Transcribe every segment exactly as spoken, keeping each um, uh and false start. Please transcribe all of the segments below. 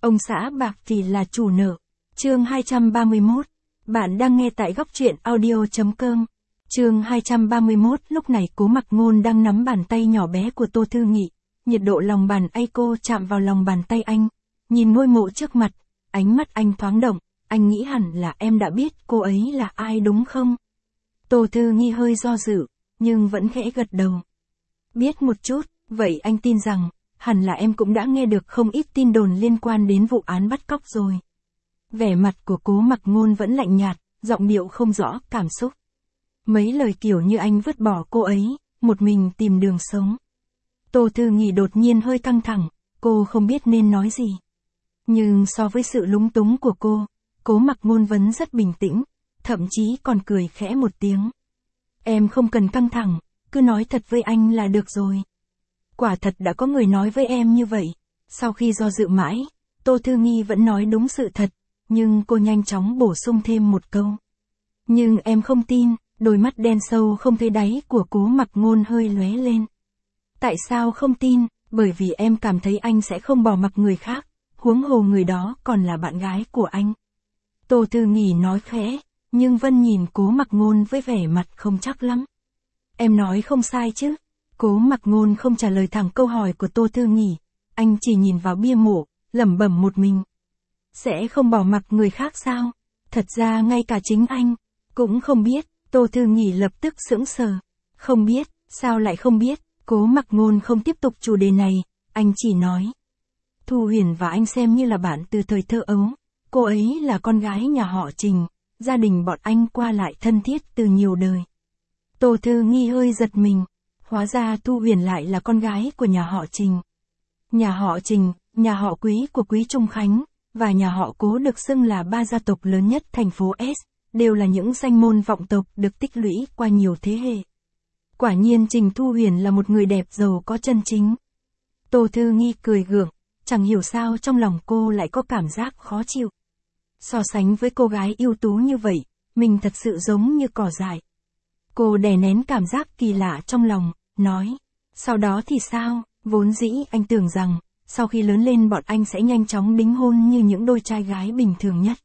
Ông xã bạc thì là chủ nợ. Chương hai trăm ba mươi mốt. Bạn đang nghe tại góc truyện audio chấm com. Chương hai trăm ba mươi mốt. Lúc này Cố Mặc Ngôn đang nắm bàn tay nhỏ bé của Tô Thư Nghị. Nhiệt độ lòng bàn tay cô chạm vào lòng bàn tay anh. Nhìn ngôi mộ trước mặt, ánh mắt anh thoáng động. Anh nghĩ hẳn là em đã biết cô ấy là ai đúng không? Tô Thư Nghị hơi do dự, nhưng vẫn khẽ gật đầu. Biết một chút, vậy anh tin rằng, hẳn là em cũng đã nghe được không ít tin đồn liên quan đến vụ án bắt cóc rồi. Vẻ mặt của Cố Mặc Ngôn vẫn lạnh nhạt, giọng điệu không rõ cảm xúc. Mấy lời kiểu như anh vứt bỏ cô ấy, một mình tìm đường sống. Tô Thư Nghị đột nhiên hơi căng thẳng, cô không biết nên nói gì. Nhưng so với sự lúng túng của cô, Cố Mặc Ngôn vẫn rất bình tĩnh, thậm chí còn cười khẽ một tiếng. Em không cần căng thẳng, cứ nói thật với anh là được rồi. Quả thật đã có người nói với em như vậy. Sau khi do dự mãi, Tô Thư Nghị vẫn nói đúng sự thật, nhưng cô nhanh chóng bổ sung thêm một câu. Nhưng em không tin. Đôi mắt đen sâu không thấy đáy của Cố Mặc Ngôn hơi lóe lên. Tại sao không tin? Bởi vì em cảm thấy anh sẽ không bỏ mặc người khác, huống hồ người đó còn là bạn gái của anh. Tô Thư Nghị nói khẽ, nhưng Vân nhìn Cố Mặc Ngôn với vẻ mặt không chắc lắm. Em nói không sai chứ? Cố Mặc Ngôn không trả lời thẳng câu hỏi của Tô Thư Nghị, anh chỉ nhìn vào bia mộ, lẩm bẩm một mình. Sẽ không bỏ mặc người khác sao? Thật ra ngay cả chính anh cũng không biết. Tô Thư Nghị lập tức sững sờ. Không biết, sao lại không biết? Cố Mặc Ngôn không tiếp tục chủ đề này, anh chỉ nói. Thu Huyền và anh xem như là bạn từ thời thơ ấu. Cô ấy là con gái nhà họ Trình, gia đình bọn anh qua lại thân thiết từ nhiều đời. Tô Thư Nghị hơi giật mình, hóa ra Thu Huyền lại là con gái của nhà họ Trình. Nhà họ Trình, nhà họ Quý của Quý Trung Khánh, và nhà họ Cố được xưng là ba gia tộc lớn nhất thành phố S. Đều là những danh môn vọng tộc được tích lũy qua nhiều thế hệ. Quả nhiên Trình Thu Huyền là một người đẹp giàu có chân chính. Tô Thư Nghị cười gượng, chẳng hiểu sao trong lòng cô lại có cảm giác khó chịu. So sánh với cô gái ưu tú như vậy, mình thật sự giống như cỏ dại. Cô đè nén cảm giác kỳ lạ trong lòng, nói, sau đó thì sao, vốn dĩ anh tưởng rằng, sau khi lớn lên bọn anh sẽ nhanh chóng đính hôn như những đôi trai gái bình thường nhất.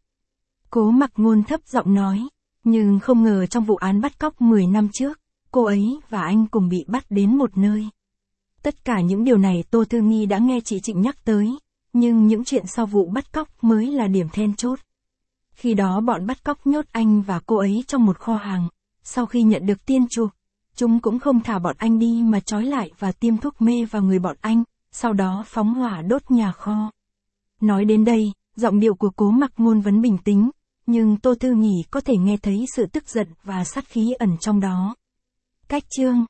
Cố Mặc Ngôn thấp giọng nói, nhưng không ngờ trong vụ án bắt cóc mười năm trước, cô ấy và anh cùng bị bắt đến một nơi. Tất cả những điều này Tô Thư Nghị đã nghe chị Trịnh nhắc tới, nhưng những chuyện sau vụ bắt cóc mới là điểm then chốt. Khi đó bọn bắt cóc nhốt anh và cô ấy trong một kho hàng, sau khi nhận được tiền chuộc, chúng cũng không thả bọn anh đi mà trói lại và tiêm thuốc mê vào người bọn anh, sau đó phóng hỏa đốt nhà kho. Nói đến đây, giọng điệu của Cố Mặc Ngôn vẫn bình tĩnh. Nhưng Tô Thư Nghị có thể nghe thấy sự tức giận và sát khí ẩn trong đó. Cách chương